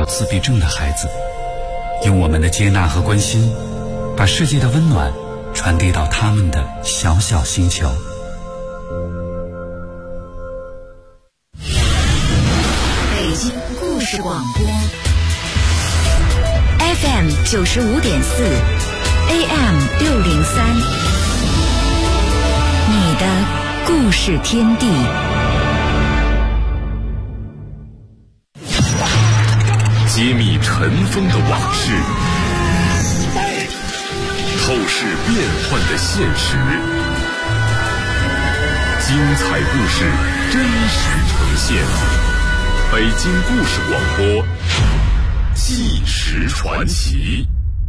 有自闭症的孩子，用我们的接纳和关心，把世界的温暖传递到他们的小小星球。 北京故事广播 FM 95.4 AM 603，你的故事天地。 揭秘尘封的往事，透视变幻的现实，精彩故事真实呈现。北京故事广播，纪实传奇。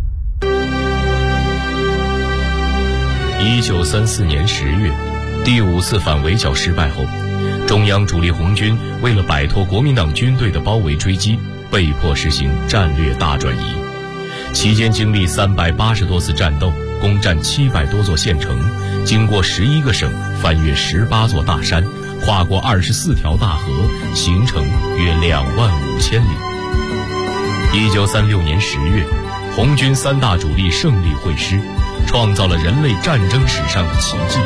1934年10月，第5次反围剿失败后，中央主力红军为了摆脱国民党军队的包围追击，被迫实行战略大转移。期间经历380多次战斗，攻占700多座县城，经过11个省，翻越18座大山，跨过24条大河，行程约25000里。1936年10月，红军3大主力胜利会师，创造了人类战争史上的奇迹，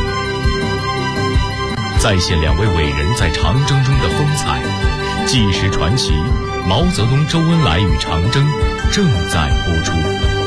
再现2位伟人在长征中的风采。纪实传奇，毛泽东、周恩来与长征正在播出。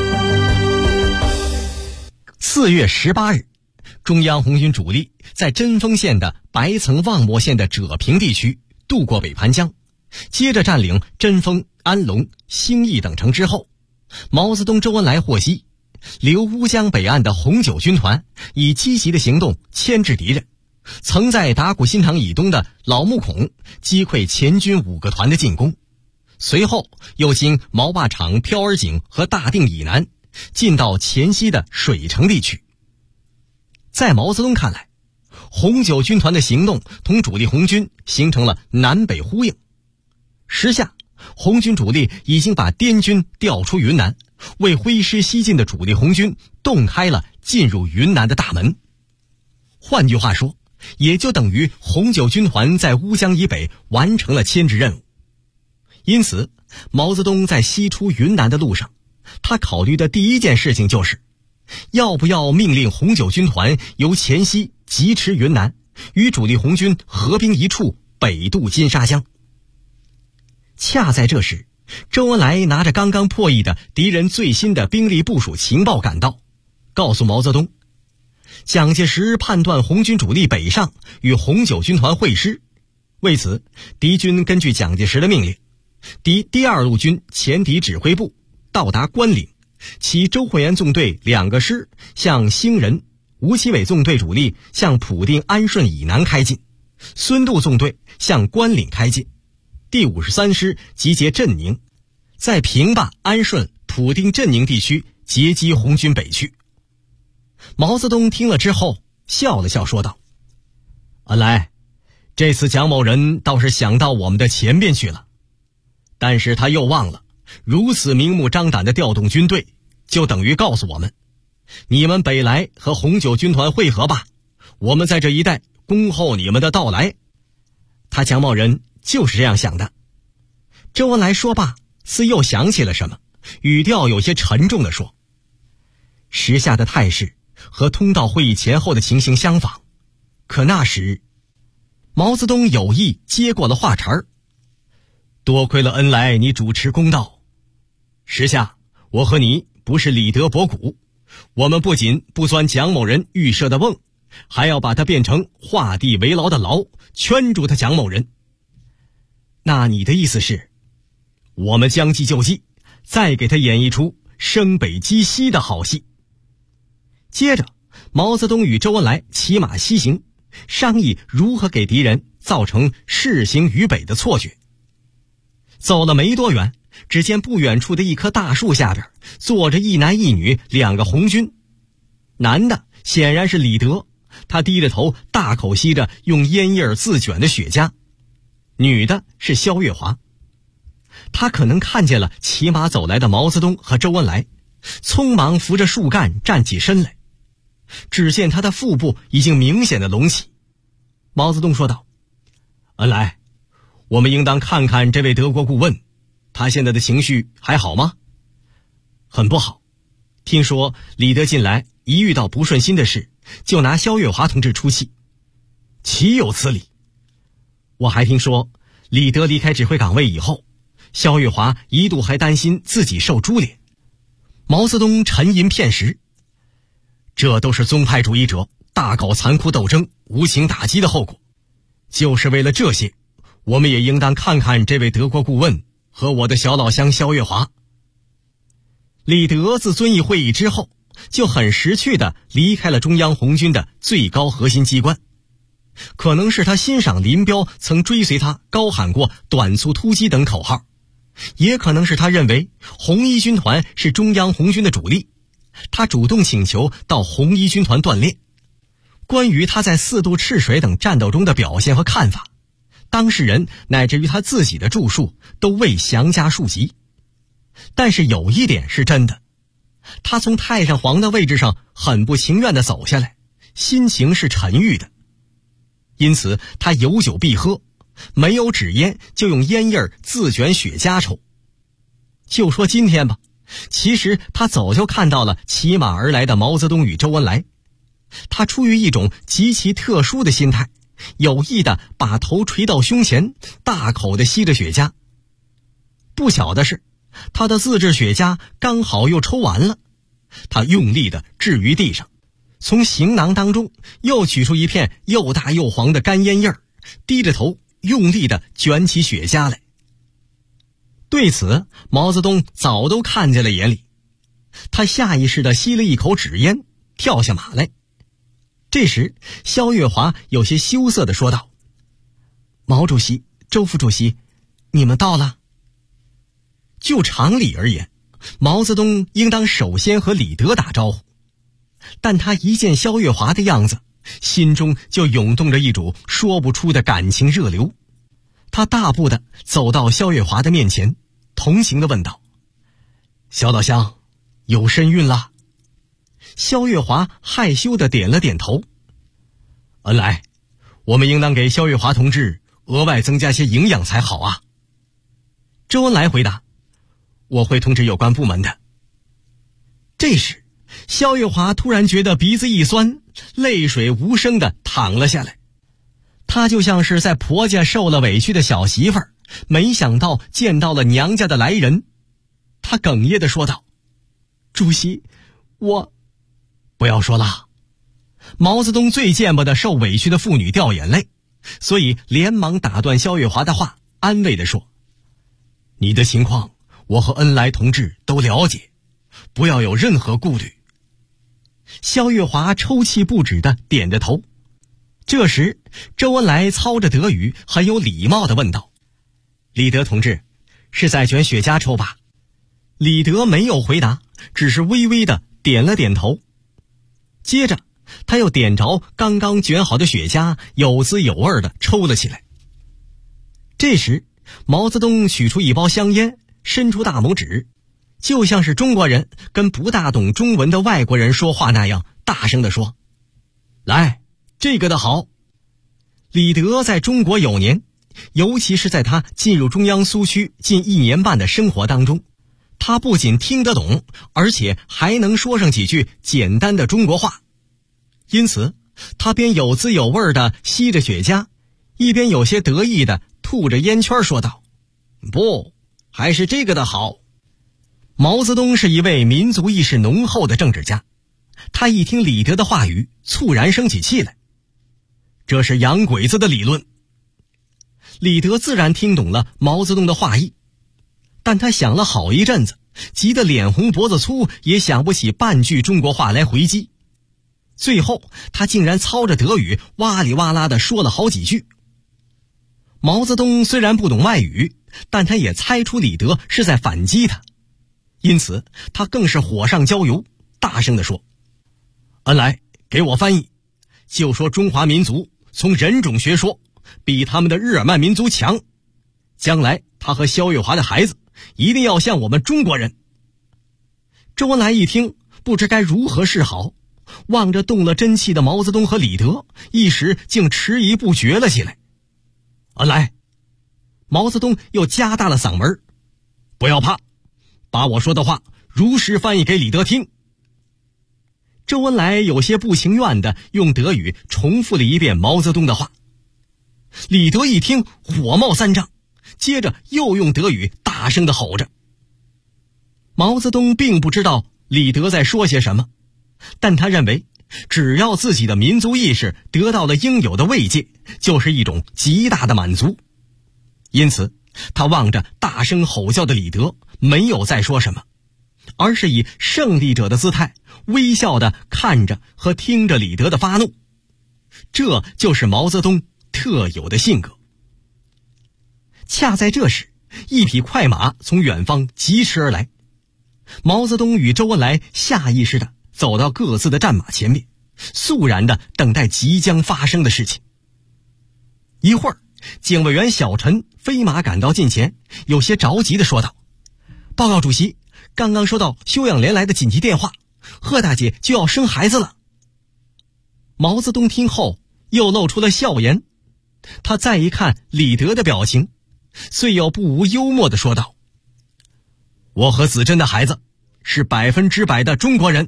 4月18日，中央红军主力在针锋县的白层望漠县的赭平地区渡过北盘江，接着占领针锋、安龙、兴义等城之后，毛泽东、周恩来获悉，留乌江北岸的红九军团以积极的行动牵制敌人，曾在打鼓新场以东的老木孔击溃前军5个团的进攻，随后又经毛坝场、飘儿井和大定以南，进到黔西的水城地区。在毛泽东看来，红九军团的行动同主力红军形成了南北呼应。时下，红军主力已经把滇军调出云南，为挥师西进的主力红军洞开了进入云南的大门。换句话说，也就等于红九军团在乌江以北完成了牵制任务。因此，毛泽东在西出云南的路上，他考虑的第一件事情就是，要不要命令红九军团由黔西疾驰云南，与主力红军合兵一处，北渡金沙江。恰在这时，周恩来拿着刚刚破译的敌人最新的兵力部署情报赶到，告诉毛泽东，蒋介石判断红军主力北上与红九军团会师，为此敌军根据蒋介石的命令，敌第2路军前敌指挥部到达关岭，其周惠源纵队2个师向兴仁，吴奇伟纵队主力向普定、安顺以南开进，孙渡纵队向关岭开进，第53师集结镇宁，在平坝、安顺、普定、镇宁地区截击红军北去。毛泽东听了之后笑了笑说道，恩来，这次蒋某人倒是想到我们的前边去了，但是他又忘了，如此明目张胆的调动军队，就等于告诉我们，你们北来和红九军团会合吧，我们在这一带恭候你们的到来。他蒋某人就是这样想的。周恩来说罢，似又想起了什么，语调有些沉重地说，时下的态势和通道会议前后的情形相仿，可那时，毛泽东有意接过了话茬儿，多亏了恩来你主持公道，时下我和你不是李德博古，我们不仅不钻蒋某人预设的瓮，还要把他变成画地为牢的牢，圈住他蒋某人。那你的意思是，我们将计就计，再给他演一出生北击西的好戏。接着，毛泽东与周恩来骑马西行，商议如何给敌人造成士行于北的错觉。走了没多远，只见不远处的一棵大树下边坐着一男一女2个红军。男的显然是李德，他低着头大口吸着用烟叶自卷的雪茄；女的是萧月华。他可能看见了骑马走来的毛泽东和周恩来，匆忙扶着树干站起身来，只见他的腹部已经明显的隆起。毛泽东说道，恩来，我们应当看看这位德国顾问，他他现在的情绪还好吗？很不好。听说李德近来一遇到不顺心的事，就拿萧月华同志出气，岂有此理！我还听说，李德离开指挥岗位以后，萧月华一度还担心自己受株连。毛泽东沉吟片时，这都是宗派主义者大搞残酷斗争、无情打击的后果。就是为了这些，我们也应当看看这位德国顾问和我的小老乡萧月华。李德自遵义会议之后，就很识趣地离开了中央红军的最高核心机关。可能是他欣赏林彪曾追随他高喊过短促突击等口号，也可能是他认为红一军团是中央红军的主力，他主动请求到红一军团锻炼。关于他在4渡赤水等战斗中的表现和看法，当事人乃至于他自己的著述都未详加述及。但是有一点是真的，他从太上皇的位置上很不情愿地走下来，心情是沉郁的。因此他有酒必喝，没有纸烟就用烟叶自卷雪茄抽。就说今天吧，其实他早就看到了骑马而来的毛泽东与周恩来，他出于一种极其特殊的心态，有意地把头垂到胸前，大口地吸着雪茄。不巧的是，他的自制雪茄刚好又抽完了，他用力地置于地上，从行囊当中又取出一片又大又黄的干烟叶，低着头用力地卷起雪茄来。对此，毛泽东早都看见了眼里，他下意识地吸了一口纸烟，跳下马来。这时萧月华有些羞涩地说道：“毛主席、周副主席，你们到了。”就常理而言，毛泽东应当首先和李德打招呼，但他一见萧月华的样子，心中就涌动着一股说不出的感情热流。他大步地走到萧月华的面前，同情地问道：“萧老乡，有身孕了？”萧月华害羞地点了点头。“恩来，我们应当给萧月华同志额外增加些营养才好啊。”周恩来回答：“我会通知有关部门的。”这时萧月华突然觉得鼻子一酸，泪水无声地淌了下来。她就像是在婆家受了委屈的小媳妇儿，没想到见到了娘家的来人。她哽咽地说道：“主席，我……”不要说了。毛泽东最见不得受委屈的妇女掉眼泪，所以连忙打断萧月华的话，安慰地说：“你的情况我和恩来同志都了解，不要有任何顾虑。”萧月华抽泣不止地点着头。这时周恩来操着德语，很有礼貌地问道：“李德同志，是在卷雪茄抽吧？”李德没有回答，只是微微地点了点头。接着他又点着刚刚卷好的雪茄，有滋有味地抽了起来。这时毛泽东取出一包香烟，伸出大拇指，就像是中国人跟不大懂中文的外国人说话那样，大声地说：“来，这个的好。”李德在中国有年，尤其是在他进入中央苏区近1年半的生活当中，他不仅听得懂，而且还能说上几句简单的中国话。因此他边有滋有味地吸着雪茄，一边有些得意地吐着烟圈说道：“不，还是这个的好。”毛泽东是一位民族意识浓厚的政治家，他一听李德的话语，猝然生起气来。这是洋鬼子的理论。李德自然听懂了毛泽东的话意，但他想了好一阵子，急得脸红脖子粗，也想不起半句中国话来回击。最后他竟然操着德语哇里哇啦地说了好几句。毛泽东虽然不懂外语，但他也猜出李德是在反击他，因此他更是火上浇油，大声地说：“恩来，给我翻译，就说中华民族从人种学说比他们的日耳曼民族强，将来他和萧月华的孩子一定要像我们中国人。”周恩来一听，不知该如何是好，望着动了真气的毛泽东和李德，一时竟迟疑不决了起来。“恩来！”毛泽东又加大了嗓门：“ 不要怕，把我说的话如实翻译给李德听。周恩来有些不情愿地用德语重复了一遍毛泽东的话。李德一听，火冒三丈，接着又用德语大声地吼着。毛泽东并不知道李德在说些什么，但他认为只要自己的民族意识得到了应有的慰藉，就是一种极大的满足。因此他望着大声吼叫的李德，没有再说什么，而是以胜利者的姿态微笑地看着和听着李德的发怒。这就是毛泽东特有的性格。恰在这时，一匹快马从远方疾驰而来，毛泽东与周恩来下意识地走到各自的战马前面，肃然地等待即将发生的事情。一会儿，警卫员小陈飞马赶到近前，有些着急地说道：“报告主席，刚刚收到休养连来的紧急电话，贺大姐就要生孩子了。”毛泽东听后又露出了笑颜，他再一看李德的表情，虽有不无幽默地说道：“我和子珍的孩子是100%的中国人。”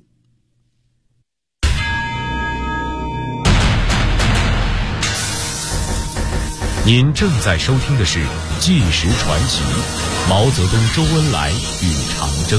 您正在收听的是《纪实传奇》，毛泽东、周恩来与长征。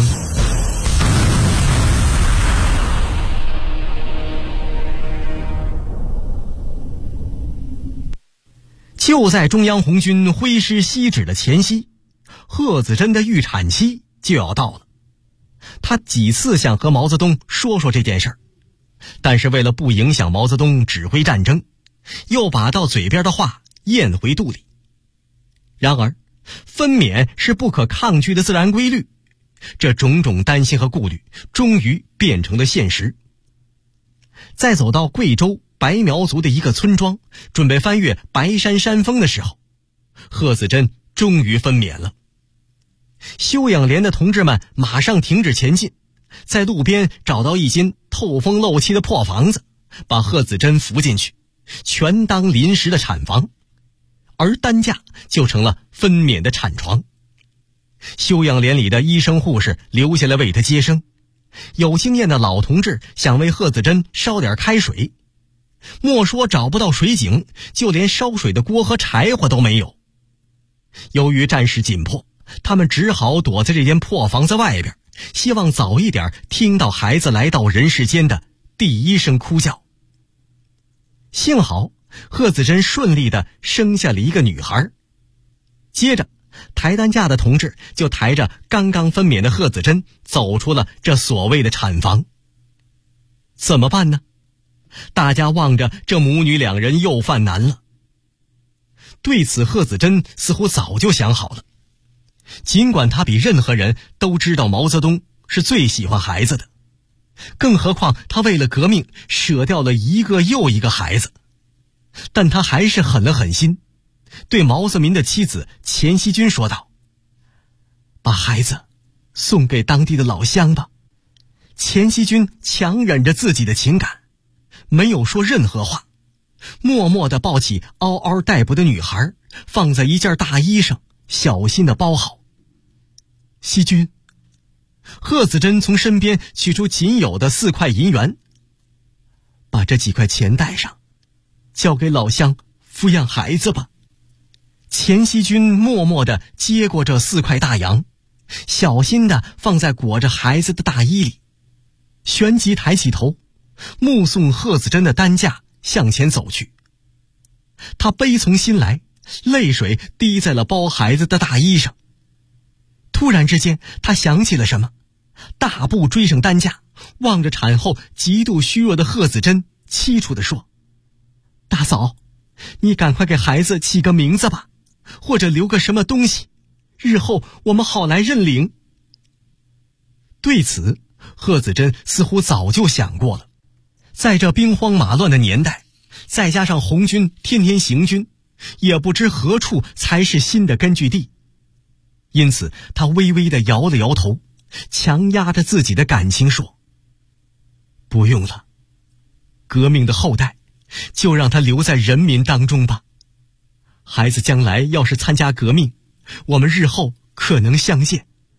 就在中央红军挥师西指的前夕，贺子珍的预产期就要到了。他几次想和毛泽东说这件事儿，但是为了不影响毛泽东指挥战争，又把到嘴边的话咽回肚里。然而分娩是不可抗拒的自然规律，这种种担心和顾虑终于变成了现实。在走到贵州白苗族的一个村庄，准备翻越白山山峰的时候，贺子珍终于分娩了。休养连的同志们马上停止前进，在路边找到一间透风漏气的破房子，把贺子珍扶进去，全当临时的产房，而担架就成了分娩的产床。休养连里的医生护士留下来为他接生，有经验的老同志想为贺子珍烧点开水，莫说找不到水井，就连烧水的锅和柴火都没有。由于战事紧迫，他们只好躲在这间破房子外边，希望早一点听到孩子来到人世间的第一声哭叫。幸好贺子珍顺利地生下了一个女孩。接着抬担架的同志就抬着刚刚分娩的贺子珍走出了这所谓的产房。怎么办呢？大家望着这母女两人又犯难了。对此贺子珍似乎早就想好了，尽管他比任何人都知道毛泽东是最喜欢孩子的，更何况他为了革命舍掉了一个又一个孩子，但他还是狠了狠心，对毛泽民的妻子钱锡军说道：“把孩子送给当地的老乡吧。”钱锡军强忍着自己的情感，没有说任何话，默默地抱起嗷嗷待哺的女孩，放在一件大衣上，小心地包好。锡军，贺子珍从身边取出仅有的4块银元，把这几块钱带上，交给老乡抚养孩子吧。钱锡军默默地接过这4块大洋，小心地放在裹着孩子的大衣里，旋即抬起头，目送贺子珍的担架向前走去。他悲从心来，泪水滴在了包孩子的大衣上。突然之间，他想起了什么，大步追上担架，望着产后极度虚弱的贺子珍，凄楚地说：“大嫂，你赶快给孩子起个名字吧，或者留个什么东西，日后我们好来认领。”对此，贺子珍似乎早就想过了。在这兵荒马乱的年代，再加上红军天天行军，也不知何处才是新的根据地。因此他微微地摇了摇头，强压着自己的感情说：“不用了，革命的后代就让他留在人民当中吧。孩子将来要是参加革命，我们日后可能相见，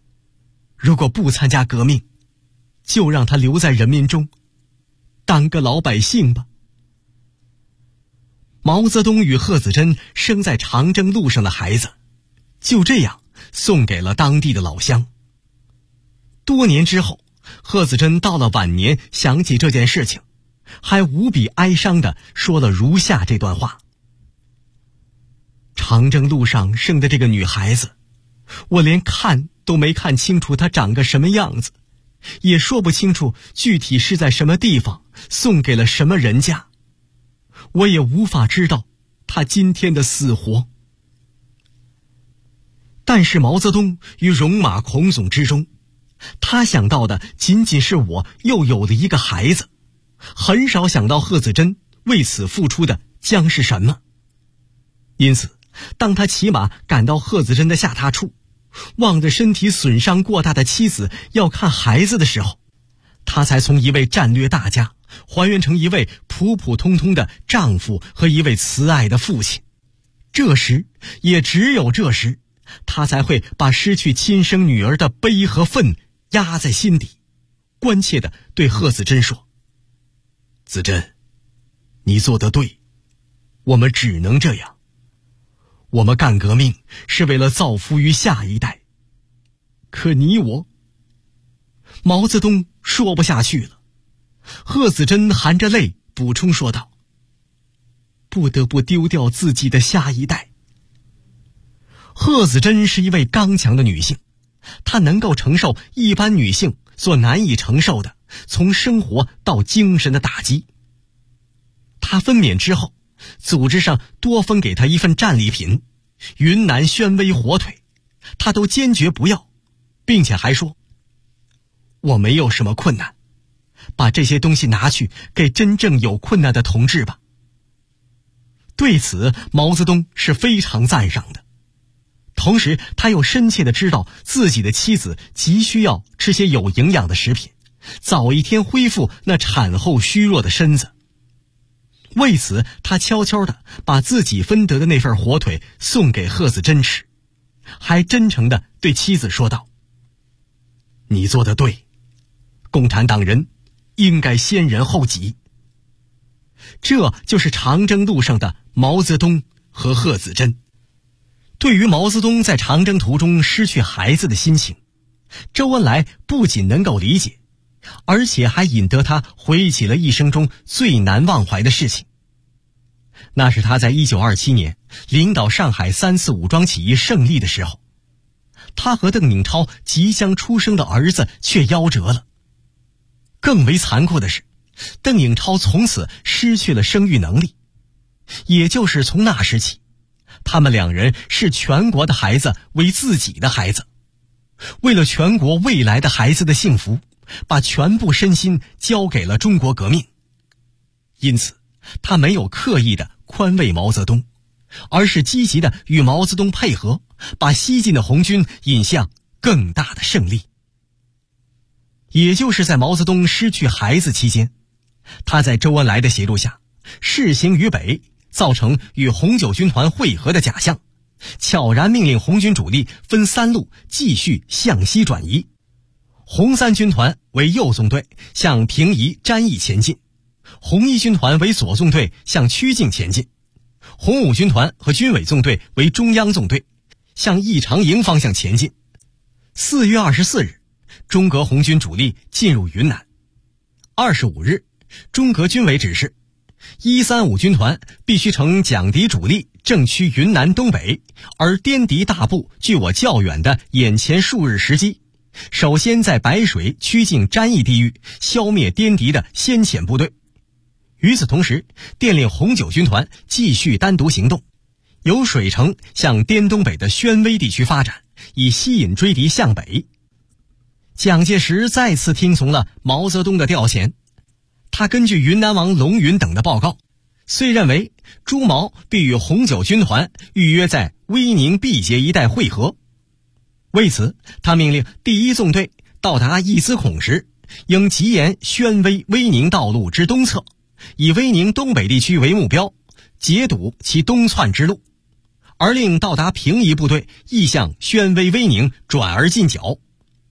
如果不参加革命，就让他留在人民中，当个老百姓吧。毛泽东与贺子珍生在长征路上的孩子，就这样送给了当地的老乡。多年之后，贺子珍到了晚年想起这件事情，还无比哀伤地说了如下这段话：长征路上生的这个女孩子，我连看都没看清楚她长个什么样子，也说不清楚具体是在什么地方送给了什么人家，我也无法知道她今天的死活。但是毛泽东于戎马倥偬之中，他想到的仅仅是我又有了一个孩子，很少想到贺子珍为此付出的将是什么。因此当他骑马赶到贺子珍的下榻处，望着身体损伤过大的妻子要看孩子的时候，他才从一位战略大家还原成一位普普通通的丈夫和一位慈爱的父亲。这时，也只有这时，他才会把失去亲生女儿的悲和愤压在心底，关切地对贺子珍说：子珍，你做得对，我们只能这样。我们干革命是为了造福于下一代，可你我……毛泽东说不下去了，贺子珍含着泪补充说道：不得不丢掉自己的下一代。贺子珍是一位刚强的女性，她能够承受一般女性所难以承受的从生活到精神的打击。她分娩之后，组织上多分给她一份战利品，云南宣威火腿，她都坚决不要，并且还说：我没有什么困难，把这些东西拿去给真正有困难的同志吧。对此，毛泽东是非常赞赏的。同时他又深切地知道自己的妻子急需要吃些有营养的食品，早一天恢复那产后虚弱的身子。为此他悄悄地把自己分得的那份火腿送给贺子珍吃，还真诚地对妻子说道：你做得对，共产党人应该先人后己。这就是长征路上的毛泽东和贺子珍。对于毛泽东在长征途中失去孩子的心情，周恩来不仅能够理解，而且还引得他回忆起了一生中最难忘怀的事情。那是他在1927年领导上海3次武装起义胜利的时候，他和邓颖超即将出生的儿子却夭折了。更为残酷的是，邓颖超从此失去了生育能力。也就是从那时起，他们两人视全国的孩子为自己的孩子，为了全国未来的孩子的幸福，把全部身心交给了中国革命。因此他没有刻意的宽慰毛泽东，而是积极的与毛泽东配合，把西进的红军引向更大的胜利。也就是在毛泽东失去孩子期间，他在周恩来的协助下试行于北，造成与红九军团会合的假象，悄然命令红军主力分3路继续向西转移。红3军团为右纵队向平宜、詹义前进，红1军团为左纵队向曲靖前进，红5军团和军委纵队为中央纵队向义长营方向前进。4月24日，中革红军主力进入云南。25日，中革军委指示135军团必须乘蒋敌主力正趋云南东北，而滇敌大部距我较远的眼前数日时机，首先在白水、曲靖、詹义地域消灭滇敌的先遣部队。与此同时，电令红九军团继续单独行动，由水城向滇东北的宣威地区发展，以吸引追敌向北。蒋介石再次听从了毛泽东的调遣，他根据云南王龙云等的报告，遂认为朱毛必与红九军团预约在威宁毕节一带会合。为此，他命令第1纵队到达义资孔时，应急沿宣威、威宁道路之东侧，以威宁东北地区为目标，截堵其东窜之路，而令到达平宜部队亦向宣威、威宁转而进剿。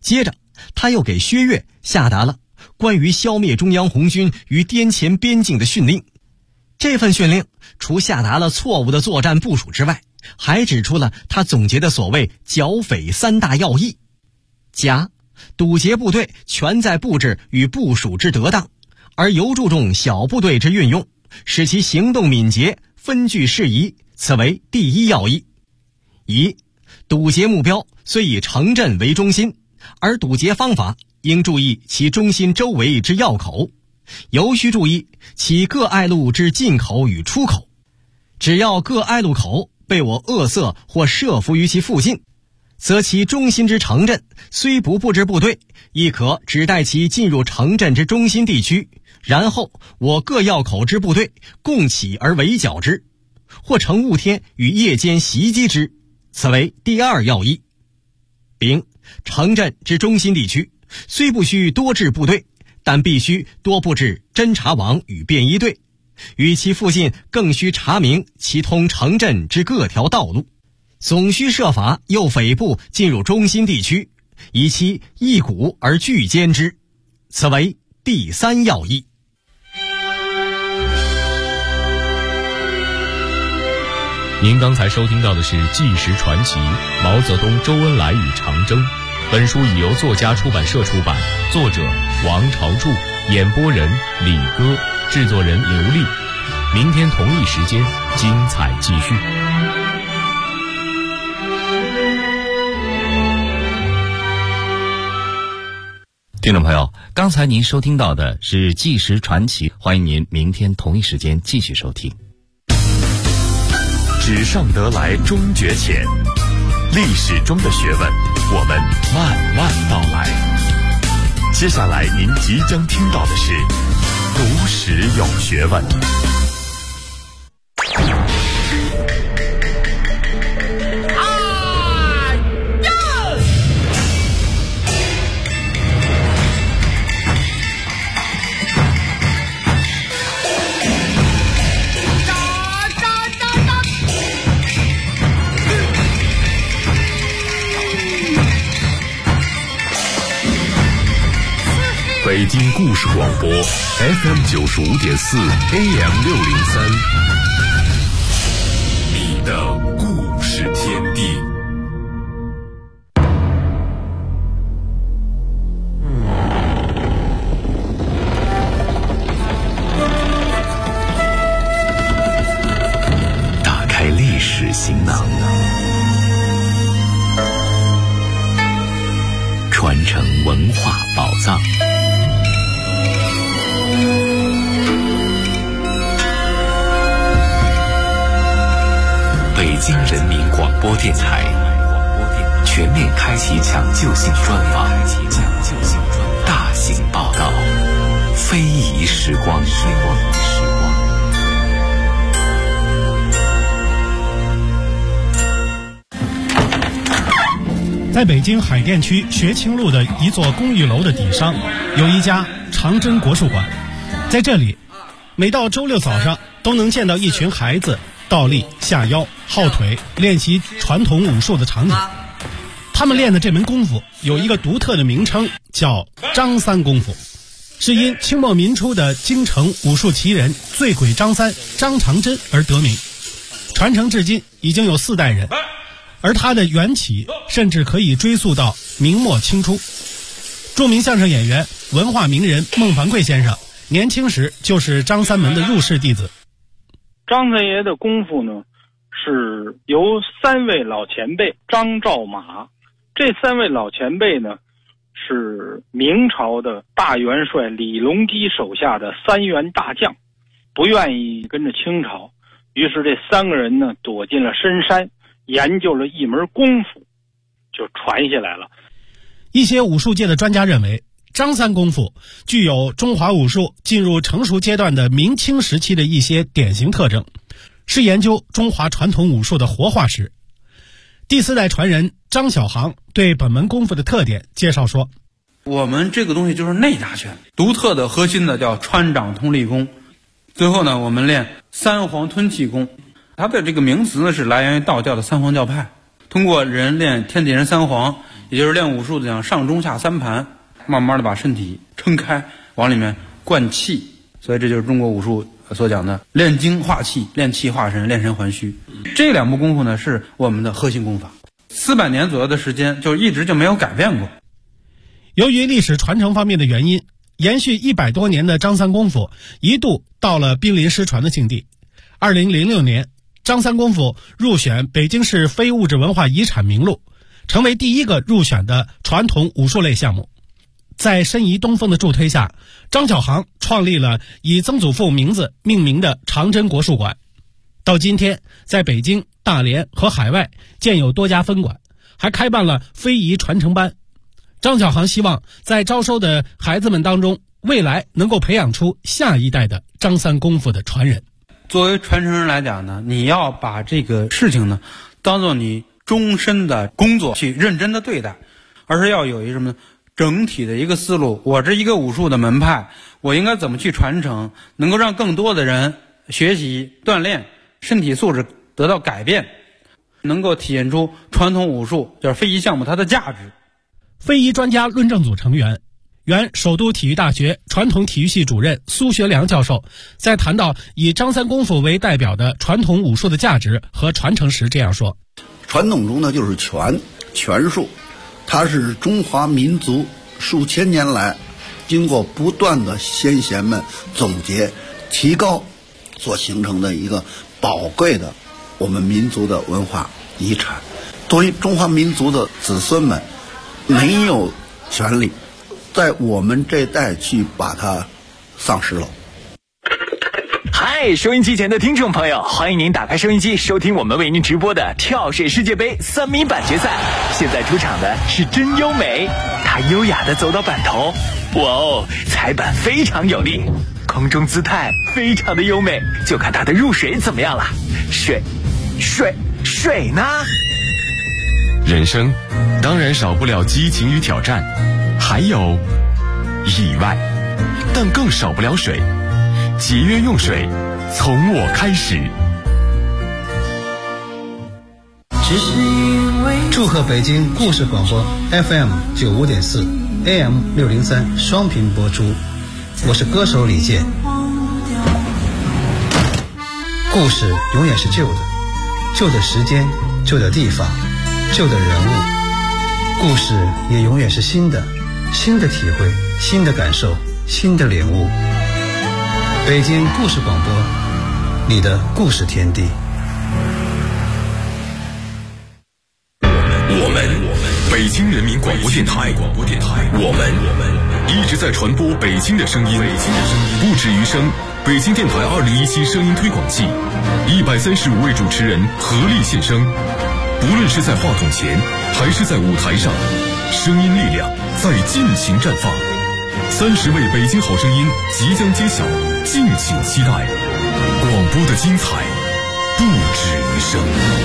接着他又给薛岳下达了关于消灭中央红军于滇黔边境的训令。这份训令除下达了错误的作战部署之外，还指出了他总结的所谓剿匪3大要义：甲，堵截部队全在布置与部署之得当，而尤注重小部队之运用，使其行动敏捷，分据适宜，此为第一要义。乙，堵截目标虽以城镇为中心，而堵截方法应注意其中心周围之要口，尤须注意其各隘路之进口与出口。只要各隘路口被我扼塞或设伏于其附近，则其中心之城镇虽不布置部队，亦可只带其进入城镇之中心地区，然后我各要口之部队共起而围剿之，或乘雾天与夜间袭击之，此为第二要义。丙，城镇之中心地区虽不需多置部队，但必须多布置侦察网与便衣队，与其附近更需查明其通城镇之各条道路，总需设法诱匪部进入中心地区，以其一鼓而拒歼之，此为第三要义。 您刚才收听到的是《纪实传奇》毛泽东、周恩来与长征。本书已由作家出版社出版，作者王朝柱，演播人李歌，制作人刘丽。明天同一时间，精彩继续。 听众朋友，刚才您收听到的是《纪实传奇》，欢迎您明天同一时间继续收听。 纸上得来终觉浅，历史中的学问，我们慢慢道来。接下来您即将听到的是读史有学问。北京故事广播 FM 95.4 AM 603，你的故事天地。打开历史行囊，传承文化宝藏。北京人民广播电台全面开启抢救性专访，大型报道，非遗时光。 在北京海淀区学清路的一座公寓楼的底上，有一家长征国术馆。在这里，每到周六早上都能见到一群孩子倒立、下腰、耗腿练习传统武术的场景。他们练的这门功夫有一个独特的名称，叫张三功夫，是因清末民初的京城武术奇人醉鬼张三张长珍而得名，传承至今已经有4代人，而它的缘起甚至可以追溯到明末清初。著名相声演员、文化名人孟凡贵先生年轻时就是张三门的入室弟子。 张三爷的功夫呢，是由3位老前辈张赵马，这3位老前辈呢是明朝的大元帅李隆基手下的3员大将，不愿意跟着清朝，于是这3个人呢躲进了深山，研究了一门功夫，就传下来了。 一些武术界的专家认为，张三功夫具有中华武术进入成熟阶段的明清时期的一些典型特征，是研究中华传统武术的活化石。第4代传人张小航对本门功夫的特点介绍说， 我们这个东西就是内家拳，独特的核心的叫穿掌通力功。最后呢，我们练三皇吞气功，它的这个名词呢是来源于道教的三皇教派，通过人练天地人三皇， 也就是练武术的讲上中下三盘，慢慢的把身体撑开，往里面灌气。所以这就是中国武术所讲的练精化气、练气化神、练神还虚。这两部功夫呢是我们的核心功法，400年左右的时间就一直就没有改变过。 由于历史传承方面的原因，延续100多年的张三功夫一度到了濒临失传的境地。2006年，张三功夫入选北京市非物质文化遗产名录，成为第一个入选的传统武术类项目。在申遗东风的助推下，张小航创立了以曾祖父名字命名的长征国术馆。到今天，在北京、大连和海外建有多家分馆，还开办了非遗传承班。张小航希望在招收的孩子们当中，未来能够培养出下一代的张三功夫的传人。 作为传承人来讲呢，你要把这个事情呢当做你终身的工作去认真的对待，而是要有一个什么整体的一个思路。我这一个武术的门派，我应该怎么去传承，能够让更多的人学习锻炼，身体素质得到改变，能够体现出传统武术就是非遗项目它的价值。 非遗专家论证组成员、原首都体育大学传统体育系主任苏学良教授在谈到以张三功夫为代表的传统武术的价值和传承时这样说： 传统中呢就是拳术，它是中华民族数千年来经过不断的先贤们总结提高所形成的一个宝贵的我们民族的文化遗产。作为中华民族的子孙们，没有权利在我们这代去把它丧失了。 嗨，收音机前的听众朋友，欢迎您打开收音机收听我们为您直播的跳水世界杯3米板决赛。现在出场的是真优美，她优雅地走到板头，哇哦，踩板非常有力，空中姿态非常的优美，就看她的入水怎么样了。水呢？ 人生当然少不了激情与挑战，还有意外，但更少不了水。节约用水，从我开始。 祝贺北京故事广播 FM 95.4 AM 603双频播出，我是歌手李健。故事永远是旧的，旧的时间，旧的地方，旧的人物。故事也永远是新的，新的体会，新的感受，新的领悟。北京故事广播，你的故事天地。 我们北京人民广播电台，我们一直在传播北京的声音，不止于声。北京电台2017声音推广季，135位主持人合力献声，不论是在话筒前还是在舞台上，声音力量在尽情绽放。30位北京好声音即将揭晓，敬请期待。广播的精彩不止于声。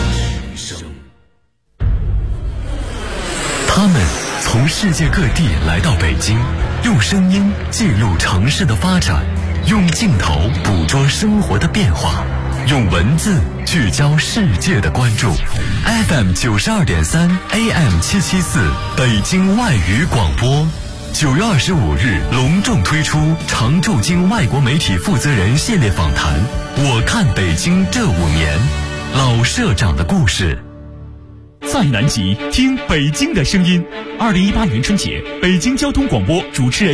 他们从世界各地来到北京，用声音记录城市的发展，用镜头捕捉生活的变化，用文字聚焦世界的关注。FM 92.3 AM 774北京外语广播，9月25日隆重推出常驻京外国媒体负责人系列访谈。我看北京这5年，老社长的故事。 在南极听北京的声音。2018年春节，北京交通广播主持人